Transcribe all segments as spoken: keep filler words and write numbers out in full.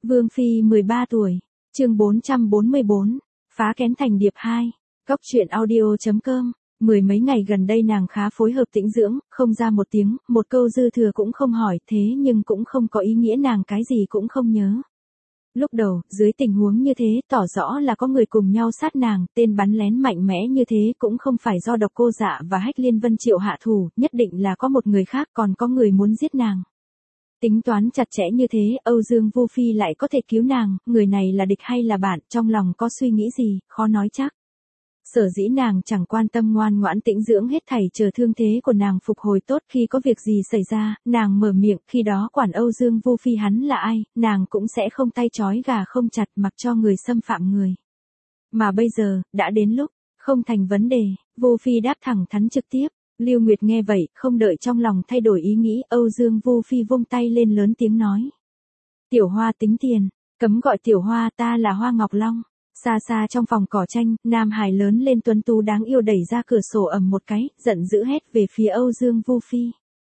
Vương Phi mười ba tuổi, chương bốn trăm bốn mươi bốn, phá kén thành điệp hai, Cóc truyện audio chấm com. Mười mấy ngày gần đây nàng khá phối hợp tĩnh dưỡng, không ra một tiếng, một câu dư thừa cũng không hỏi, thế nhưng cũng không có ý nghĩa nàng cái gì cũng không nhớ. Lúc đầu, dưới tình huống như thế, tỏ rõ là có người cùng nhau sát nàng, tên bắn lén mạnh mẽ như thế cũng không phải do Độc Cô Dạ và Hách Liên Vân Triệu hạ thủ, nhất định là có một người khác, còn có người muốn giết nàng. Tính toán chặt chẽ như thế, Âu Dương Vô Phi lại có thể cứu nàng, người này là địch hay là bạn, trong lòng có suy nghĩ gì, khó nói chắc. Sở dĩ nàng chẳng quan tâm ngoan ngoãn tĩnh dưỡng hết thảy chờ thương thế của nàng phục hồi tốt, khi có việc gì xảy ra, nàng mở miệng, khi đó quản Âu Dương Vô Phi hắn là ai, nàng cũng sẽ không tay trói gà không chặt mặc cho người xâm phạm người. Mà bây giờ, đã đến lúc, không thành vấn đề, Vô Phi đáp thẳng thắn trực tiếp. Lưu Nguyệt nghe vậy, không đợi trong lòng thay đổi ý nghĩ, Âu Dương Vô Phi vung tay lên lớn tiếng nói. Tiểu Hoa tính tiền, cấm gọi Tiểu Hoa, ta là Hoa Ngọc Long. Xa xa trong phòng cỏ tranh, Nam Hải lớn lên tuấn tú đáng yêu đẩy ra cửa sổ ầm một cái, giận dữ hét về phía Âu Dương Vô Phi.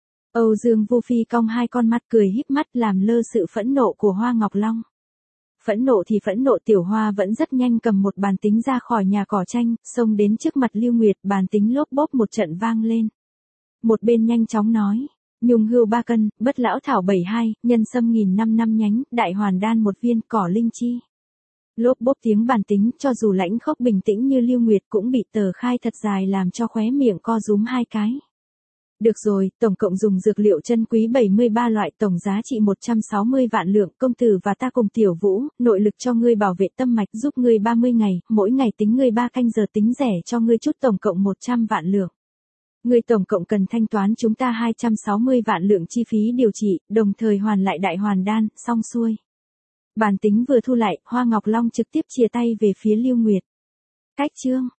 Âu Dương Vô Phi cong hai con mắt cười híp mắt làm lơ sự phẫn nộ của Hoa Ngọc Long. Phẫn nộ thì phẫn nộ, Tiểu Hoa vẫn rất nhanh cầm một bàn tính ra khỏi nhà cỏ tranh, xông đến trước mặt Lưu Nguyệt, bàn tính lốp bốp một trận vang lên. Một bên nhanh chóng nói, nhung hưu ba cân, bất lão thảo bảy hai, nhân sâm nghìn năm năm nhánh, đại hoàn đan một viên, cỏ linh chi. Lốp bốp tiếng bàn tính, cho dù lãnh khốc bình tĩnh như Lưu Nguyệt cũng bị tờ khai thật dài làm cho khóe miệng co rúm hai cái. Được rồi, tổng cộng dùng dược liệu chân quý bảy mươi ba loại, tổng giá trị một trăm sáu mươi vạn lượng, công tử và ta cùng Tiểu Vũ, nội lực cho ngươi bảo vệ tâm mạch, giúp ngươi ba mươi ngày, mỗi ngày tính ngươi ba canh giờ, tính rẻ cho ngươi chút, tổng cộng một trăm vạn lượng. Ngươi tổng cộng cần thanh toán chúng ta hai trăm sáu mươi vạn lượng chi phí điều trị, đồng thời hoàn lại đại hoàn đan, xong xuôi. Bàn tính vừa thu lại, Hoa Ngọc Long trực tiếp chìa tay về phía Lưu Nguyệt. Cách chương